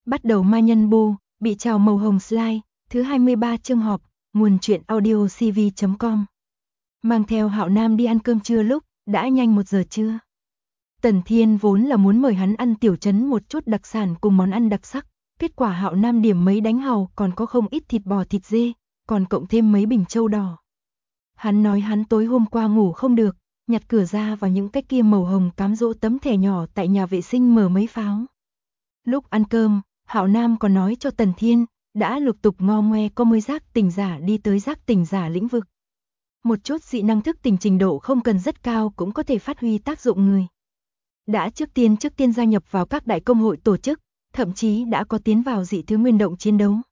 Bắt đầu ma nhân bô, bị trào màu hồng slide, thứ 23 chương họp, nguồn truyện audio cv.com. Mang theo Hạo Nam đi ăn cơm trưa lúc, đã nhanh 1 giờ trưa. Tần Thiên vốn là muốn mời hắn ăn tiểu trấn một chút đặc sản cùng món ăn đặc sắc, kết quả Hạo Nam điểm mấy đánh hàu còn có không ít thịt bò thịt dê, còn cộng thêm mấy bình châu đỏ. Hắn nói hắn tối hôm qua ngủ không được, nhặt cửa ra vào những cái kia màu hồng cám dỗ tấm thẻ nhỏ tại nhà vệ sinh mở mấy pháo. Lúc ăn cơm, Hạo Nam còn nói cho Tần Thiên, đã lục tục ngo ngoe có 10 giác tỉnh giả đi tới giác tỉnh giả lĩnh vực. Một chút dị năng thức tỉnh trình độ không cần rất cao cũng có thể phát huy tác dụng người. Đã trước tiên gia nhập vào các đại công hội tổ chức, thậm chí đã có tiến vào dị thứ nguyên động chiến đấu.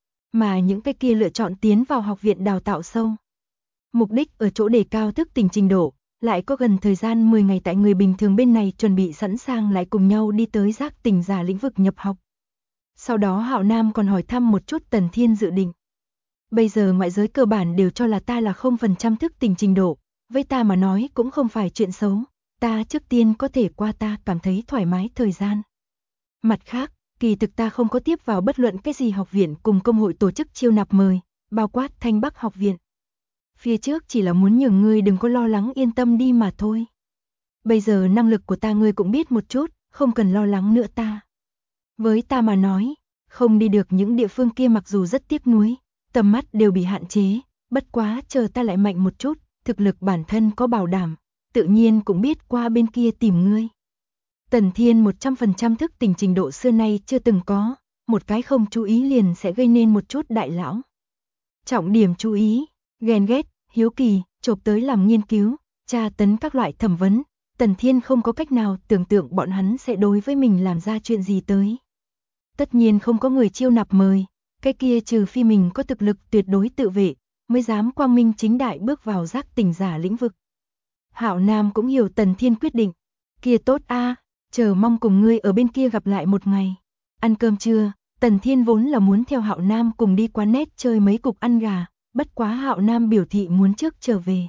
Mà những cái kia lựa chọn tiến vào học viện đào tạo sâu. Mục đích ở chỗ đề cao thức tỉnh trình độ, lại có gần thời gian 10 ngày tại người bình thường bên này chuẩn bị sẵn sàng lại cùng nhau đi tới giác tỉnh giả lĩnh vực nhập học. Sau đó Hạo Nam còn hỏi thăm một chút Tần Thiên dự định. Bây giờ ngoại giới cơ bản đều cho là ta là 0% thức tỉnh trình độ, với ta mà nói cũng không phải chuyện xấu, ta trước tiên có thể qua ta cảm thấy thoải mái thời gian. Mặt khác, kỳ thực ta không có tiếp vào bất luận cái gì học viện cùng công hội tổ chức chiêu nạp mời, bao quát Thanh Bắc học viện. Phía trước chỉ là muốn nhường ngươi đừng có lo lắng yên tâm đi mà thôi. Bây giờ năng lực của ta ngươi cũng biết một chút, không cần lo lắng nữa ta. Với ta mà nói, không đi được những địa phương kia mặc dù rất tiếc nuối, tầm mắt đều bị hạn chế, bất quá chờ ta lại mạnh một chút, thực lực bản thân có bảo đảm, tự nhiên cũng biết qua bên kia tìm ngươi. Tần Thiên 100% thức tỉnh trình độ xưa nay chưa từng có, một cái không chú ý liền sẽ gây nên một chút đại lão. Trọng điểm chú ý, ghen ghét, hiếu kỳ, chộp tới làm nghiên cứu, tra tấn các loại thẩm vấn, Tần Thiên không có cách nào tưởng tượng bọn hắn sẽ đối với mình làm ra chuyện gì tới. Tất nhiên không có người chiêu nạp mời, cái kia trừ phi mình có thực lực tuyệt đối tự vệ, mới dám quang minh chính đại bước vào giác tỉnh giả lĩnh vực. Hạo Nam cũng hiểu Tần Thiên quyết định, kia tốt a, chờ mong cùng ngươi ở bên kia gặp lại một ngày. Ăn cơm trưa, Tần Thiên vốn là muốn theo Hạo Nam cùng đi quán nét chơi mấy cục ăn gà, bất quá Hạo Nam biểu thị muốn trước trở về.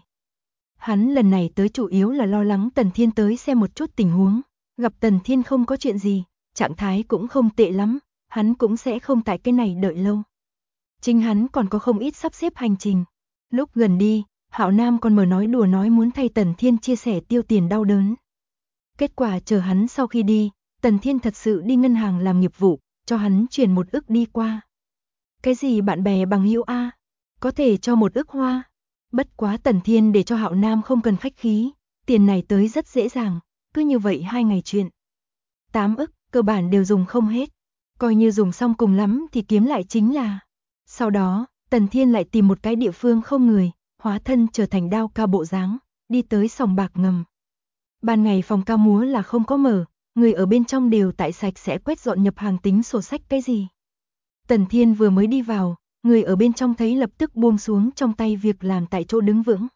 Hắn lần này tới chủ yếu là lo lắng Tần Thiên tới xem một chút tình huống, gặp Tần Thiên không có chuyện gì, trạng thái cũng không tệ lắm, hắn cũng sẽ không tại cái này đợi lâu. Chính hắn còn có không ít sắp xếp hành trình. Lúc gần đi, Hạo Nam còn mở nói đùa nói muốn thay Tần Thiên chia sẻ tiêu tiền đau đớn. Kết quả chờ hắn sau khi đi, Tần Thiên thật sự đi ngân hàng làm nghiệp vụ, cho hắn chuyển 1 ức đi qua. Cái gì bạn bè bằng hữu a, có thể cho 1 ức hoa. Bất quá Tần Thiên để cho Hạo Nam không cần khách khí, tiền này tới rất dễ dàng, cứ như vậy 2 ngày chuyện. 8 ức, cơ bản đều dùng không hết, coi như dùng xong cùng lắm thì kiếm lại chính là. Sau đó, Tần Thiên lại tìm một cái địa phương không người, hóa thân trở thành đao ca bộ dáng, đi tới sòng bạc ngầm. Ban ngày phòng ca múa là không có mở, người ở bên trong đều tại sạch sẽ quét dọn nhập hàng tính sổ sách cái gì. Tần Thiên vừa mới đi vào, người ở bên trong thấy lập tức buông xuống trong tay việc làm tại chỗ đứng vững.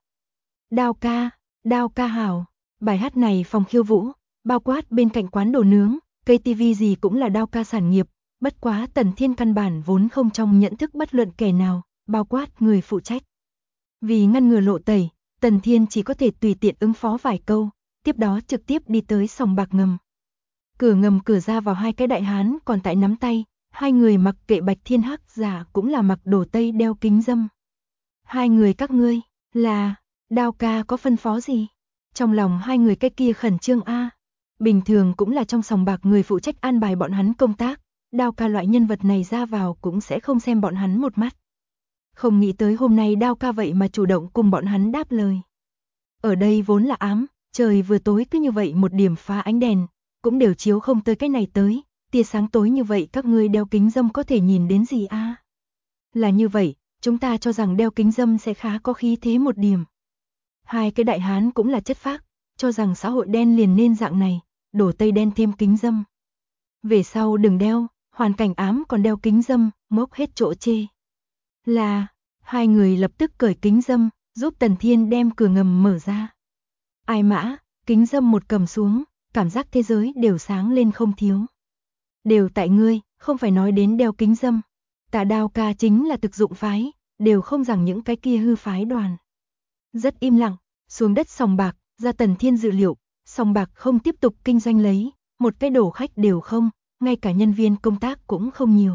Đao ca hảo, bài hát này phòng khiêu vũ, bao quát bên cạnh quán đồ nướng, cây tivi gì cũng là đao ca sản nghiệp, bất quá Tần Thiên căn bản vốn không trong nhận thức bất luận kẻ nào, bao quát người phụ trách. Vì ngăn ngừa lộ tẩy, Tần Thiên chỉ có thể tùy tiện ứng phó vài câu, tiếp đó trực tiếp đi tới sòng bạc ngầm. Cửa ngầm cửa ra vào 2 cái đại hán còn tại nắm tay, 2 người mặc kệ bạch thiên hắc giả cũng là mặc đồ tây đeo kính dâm. 2 người các ngươi, là, Đao ca có phân phó gì? Trong lòng 2 người cái kia khẩn trương a. Bình thường cũng là trong sòng bạc người phụ trách an bài bọn hắn công tác, Đao ca loại nhân vật này ra vào cũng sẽ không xem bọn hắn một mắt. Không nghĩ tới hôm nay Đao ca vậy mà chủ động cùng bọn hắn đáp lời. Ở đây vốn là ám, trời vừa tối cứ như vậy một điểm phá ánh đèn, cũng đều chiếu không tới cái này tới, tia sáng tối như vậy các ngươi đeo kính dâm có thể nhìn đến gì a? Là như vậy, chúng ta cho rằng đeo kính dâm sẽ khá có khí thế một điểm. 2 cái đại hán cũng là chất phác, cho rằng xã hội đen liền nên dạng này, đổ tây đen thêm kính dâm. Về sau đừng đeo, hoàn cảnh ám còn đeo kính dâm, mốc hết chỗ chê. Là, 2 người lập tức cởi kính dâm, giúp Tần Thiên đem cửa ngầm mở ra. Ai mã, kính dâm một cầm xuống, cảm giác thế giới đều sáng lên không thiếu. Đều tại ngươi, không phải nói đến đeo kính dâm. Tà Đao ca chính là thực dụng phái, đều không rằng những cái kia hư phái đoàn. Rất im lặng, xuống đất sòng bạc, ra Tần Thiên dự liệu, sòng bạc không tiếp tục kinh doanh lấy, một cái đổ khách đều không, ngay cả nhân viên công tác cũng không nhiều.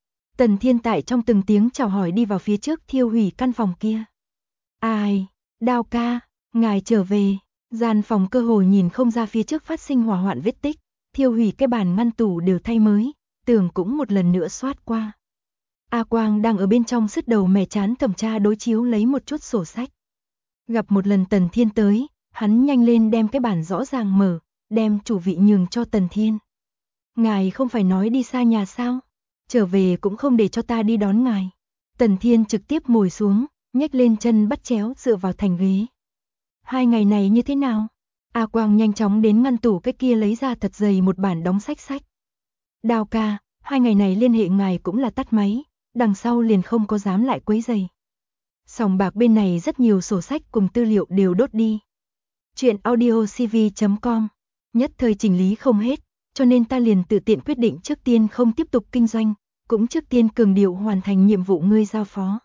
Tần Thiên tại trong từng tiếng chào hỏi đi vào phía trước thiêu hủy căn phòng kia. Ai, Đao ca, ngài trở về. Gian phòng cơ hồ nhìn không ra phía trước phát sinh hỏa hoạn vết tích, thiêu hủy cái bàn ngăn tủ đều thay mới, tường cũng một lần nữa xoát qua. A Quang đang ở bên trong sứt đầu mẻ chán thẩm tra đối chiếu lấy một chút sổ sách. Gặp một lần Tần Thiên tới, hắn nhanh lên đem cái bản rõ ràng mở, đem chủ vị nhường cho Tần Thiên. Ngài không phải nói đi xa nhà sao? Trở về cũng không để cho ta đi đón ngài. Tần Thiên trực tiếp ngồi xuống, nhếch lên chân bắt chéo dựa vào thành ghế. 2 ngày này như thế nào? A Quang nhanh chóng đến ngăn tủ cái kia lấy ra thật dày một bản đóng sách. Đao ca, 2 ngày này liên hệ ngài cũng là tắt máy, đằng sau liền không có dám lại quấy rầy. Sòng bạc bên này rất nhiều sổ sách cùng tư liệu đều đốt đi. Chuyện audiocv.com, nhất thời chỉnh lý không hết, cho nên ta liền tự tiện quyết định trước tiên không tiếp tục kinh doanh, cũng trước tiên cường điệu hoàn thành nhiệm vụ ngươi giao phó.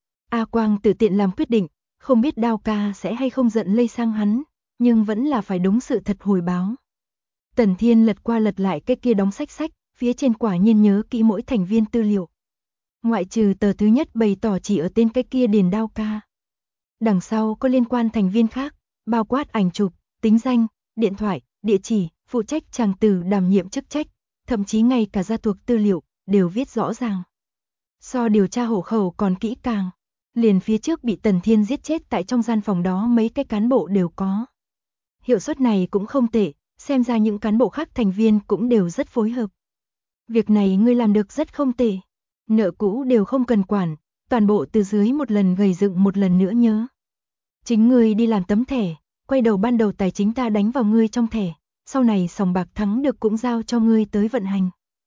A Quang tự tiện làm quyết định, không biết Đao ca sẽ hay không giận lây sang hắn, nhưng vẫn là phải đúng sự thật hồi báo. Tần Thiên lật qua lật lại cái kia đóng sách, phía trên quả nhiên nhớ kỹ mỗi thành viên tư liệu. Ngoại trừ tờ thứ nhất bày tỏ chỉ ở tên cái kia điền Đao ca. Đằng sau có liên quan thành viên khác, bao quát ảnh chụp, tính danh, điện thoại, địa chỉ, phụ trách chàng từ đảm nhiệm chức trách, thậm chí ngay cả gia thuộc tư liệu, đều viết rõ ràng. So điều tra hộ khẩu còn kỹ càng, liền phía trước bị Tần Thiên giết chết tại trong gian phòng đó mấy cái cán bộ đều có. Hiệu suất này cũng không tệ, xem ra những cán bộ khác thành viên cũng đều rất phối hợp. Việc này ngươi làm được rất không tệ, nợ cũ đều không cần quản, toàn bộ từ dưới một lần gầy dựng một lần nữa nhớ. Chính ngươi đi làm tấm thẻ, quay đầu ban đầu tài chính ta đánh vào ngươi trong thẻ, sau này sòng bạc thắng được cũng giao cho ngươi tới vận hành.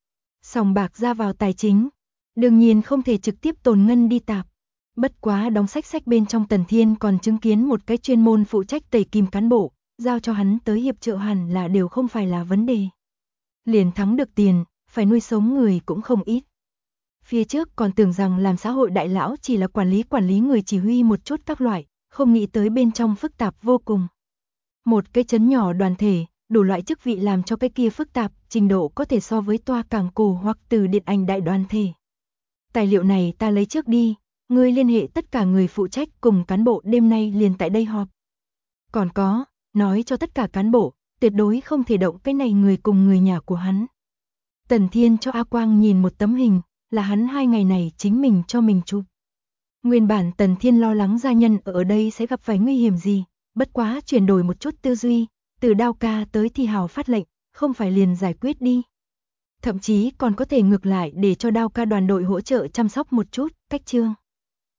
Sòng bạc ra vào tài chính, đương nhiên không thể trực tiếp tồn ngân đi tạp. Bất quá đóng sách bên trong Tần Thiên còn chứng kiến một cái chuyên môn phụ trách tẩy kìm cán bộ, giao cho hắn tới hiệp trợ hẳn là đều không phải là vấn đề. Liền thắng được tiền, phải nuôi sống người cũng không ít. Phía trước còn tưởng rằng làm xã hội đại lão chỉ là quản lý người chỉ huy một chút các loại, không nghĩ tới bên trong phức tạp vô cùng. Một cái trấn nhỏ đoàn thể, đủ loại chức vị làm cho cái kia phức tạp, trình độ có thể so với toa cảng cổ hoặc từ điện ảnh đại đoàn thể. Tài liệu này ta lấy trước đi, ngươi liên hệ tất cả người phụ trách cùng cán bộ đêm nay liền tại đây họp. Còn có, nói cho tất cả cán bộ, tuyệt đối không thể động cái này người cùng người nhà của hắn. Tần Thiên cho A Quang nhìn một tấm hình, là hắn 2 ngày này chính mình cho mình chụp. Nguyên bản Tần Thiên lo lắng gia nhân ở đây sẽ gặp phải nguy hiểm gì, bất quá chuyển đổi một chút tư duy, từ Đao ca tới thì hào phát lệnh, không phải liền giải quyết đi. Thậm chí còn có thể ngược lại để cho Đao ca đoàn đội hỗ trợ chăm sóc một chút, cách chương.